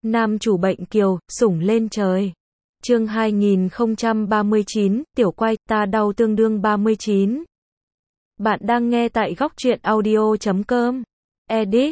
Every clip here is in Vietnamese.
Nam chủ bệnh kiều, sủng lên trời. Chương 2039, tiểu quay, ta đau tương đương 39. Bạn đang nghe tại góc truyện audio.com. Edit,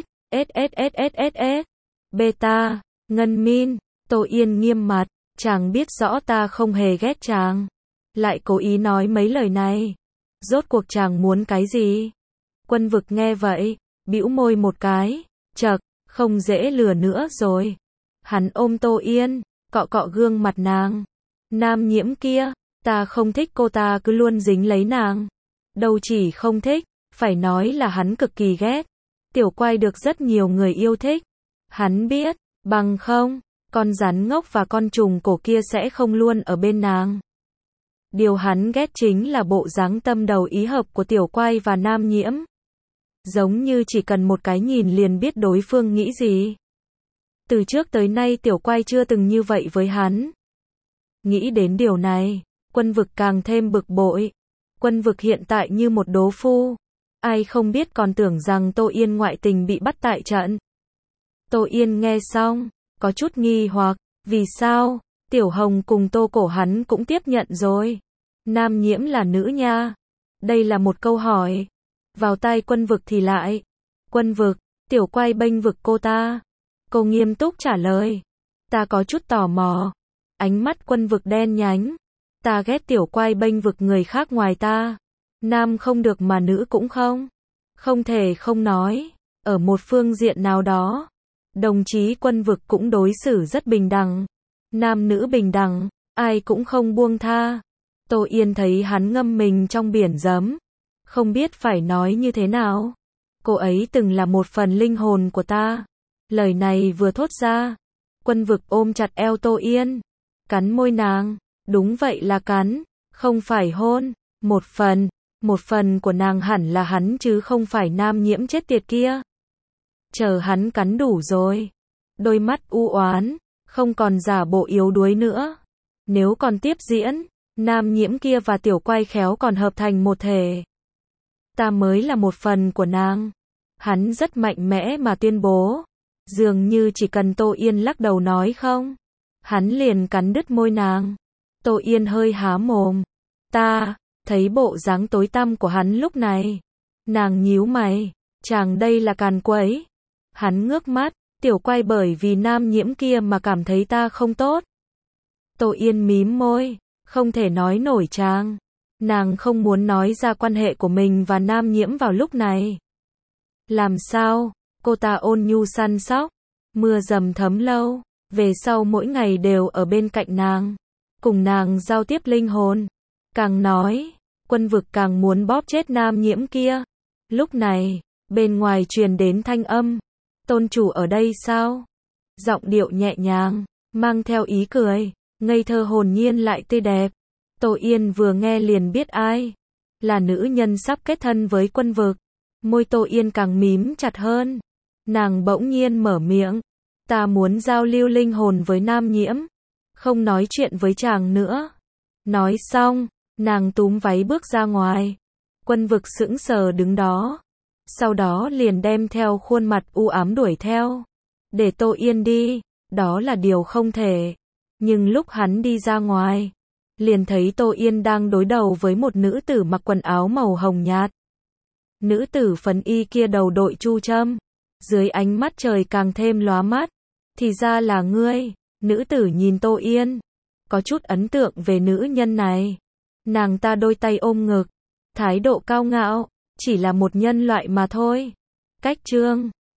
SSSSS. Beta, Ngân Min, Tô Yên nghiêm mặt, chàng biết rõ ta không hề ghét chàng. Lại cố ý nói mấy lời này. Rốt cuộc chàng muốn cái gì? Quân Vực nghe vậy, bĩu môi một cái, chậc, không dễ lừa nữa rồi. Hắn ôm Tô Yên, cọ cọ gương mặt nàng. Nam Nhiễm kia, ta không thích cô ta cứ luôn dính lấy nàng. Đâu chỉ không thích, phải nói là hắn cực kỳ ghét. Tiểu quay được rất nhiều người yêu thích. Hắn biết, bằng không, con rắn ngốc và con trùng cổ kia sẽ không luôn ở bên nàng. Điều hắn ghét chính là bộ dáng tâm đầu ý hợp của tiểu quay và Nam Nhiễm. Giống như chỉ cần một cái nhìn liền biết đối phương nghĩ gì. Từ trước tới nay tiểu quay chưa từng như vậy với hắn. Nghĩ đến điều này, Quân Vực càng thêm bực bội. Quân Vực hiện tại như một đố phu. Ai không biết còn tưởng rằng Tô Yên ngoại tình bị bắt tại trận. Tô Yên nghe xong, có chút nghi hoặc, vì sao? Tiểu Hồng cùng Tô Cổ hắn cũng tiếp nhận rồi. Nam Nhiễm là nữ nha. Đây là một câu hỏi. Vào tai Quân Vực thì lại. Quân Vực, tiểu quay bênh vực cô ta. Cô nghiêm túc trả lời. Ta có chút tò mò. Ánh mắt Quân Vực đen nhánh. Ta ghét tiểu quay bênh vực người khác ngoài ta. Nam không được mà nữ cũng không. Không thể không nói. Ở một phương diện nào đó, đồng chí Quân Vực cũng đối xử rất bình đẳng. Nam nữ bình đẳng, ai cũng không buông tha. Tô Yên thấy hắn ngâm mình trong biển giấm. Không biết phải nói như thế nào. Cô ấy từng là một phần linh hồn của ta. Lời này vừa thốt ra, Quân Vực ôm chặt eo Tô Yên, cắn môi nàng. Đúng vậy là cắn, không phải hôn. Một phần của nàng hẳn là hắn chứ không phải Nam Nhiễm chết tiệt kia. Chờ hắn cắn đủ rồi. Đôi mắt u oán, không còn giả bộ yếu đuối nữa. Nếu còn tiếp diễn, Nam Nhiễm kia và tiểu quay khéo còn hợp thành một thể. Ta mới là một phần của nàng. Hắn rất mạnh mẽ mà tuyên bố. Dường như chỉ cần Tô Yên lắc đầu nói không, hắn liền cắn đứt môi nàng. Tô Yên hơi há mồm. Ta thấy bộ dáng tối tăm của hắn lúc này. Nàng nhíu mày. Chàng đây là càn quấy. Hắn ngước mắt. Tiểu quay bởi vì Nam Nhiễm kia mà cảm thấy ta không tốt. Tô Yên mím môi. Không thể nói nổi chàng. Nàng không muốn nói ra quan hệ của mình và Nam Nhiễm vào lúc này. Làm sao? Cô ta ôn nhu săn sóc. Mưa dầm thấm lâu. Về sau mỗi ngày đều ở bên cạnh nàng. Cùng nàng giao tiếp linh hồn. Càng nói, Quân Vực càng muốn bóp chết Nam Nhiễm kia. Lúc này, bên ngoài truyền đến thanh âm. Tôn chủ ở đây sao? Giọng điệu nhẹ nhàng, mang theo ý cười, ngây thơ hồn nhiên lại tươi đẹp. Tô Yên vừa nghe liền biết ai. Là nữ nhân sắp kết thân với Quân Vực. Môi Tô Yên càng mím chặt hơn. Nàng bỗng nhiên mở miệng. Ta muốn giao lưu linh hồn với Nam Nhiễm. Không nói chuyện với chàng nữa. Nói xong, nàng túm váy bước ra ngoài. Quân Vực sững sờ đứng đó. Sau đó liền đem theo khuôn mặt u ám đuổi theo. Để Tô Yên đi, đó là điều không thể. Nhưng lúc hắn đi ra ngoài, liền thấy Tô Yên đang đối đầu với một nữ tử mặc quần áo màu hồng nhạt. Nữ tử phấn y kia đầu đội chu trâm. Dưới ánh mắt trời càng thêm lóa mắt. Thì ra là ngươi. Nữ tử nhìn Tô Yên. Có chút ấn tượng về nữ nhân này. Nàng ta đôi tay ôm ngực. Thái độ cao ngạo. Chỉ là một nhân loại mà thôi. Cách chương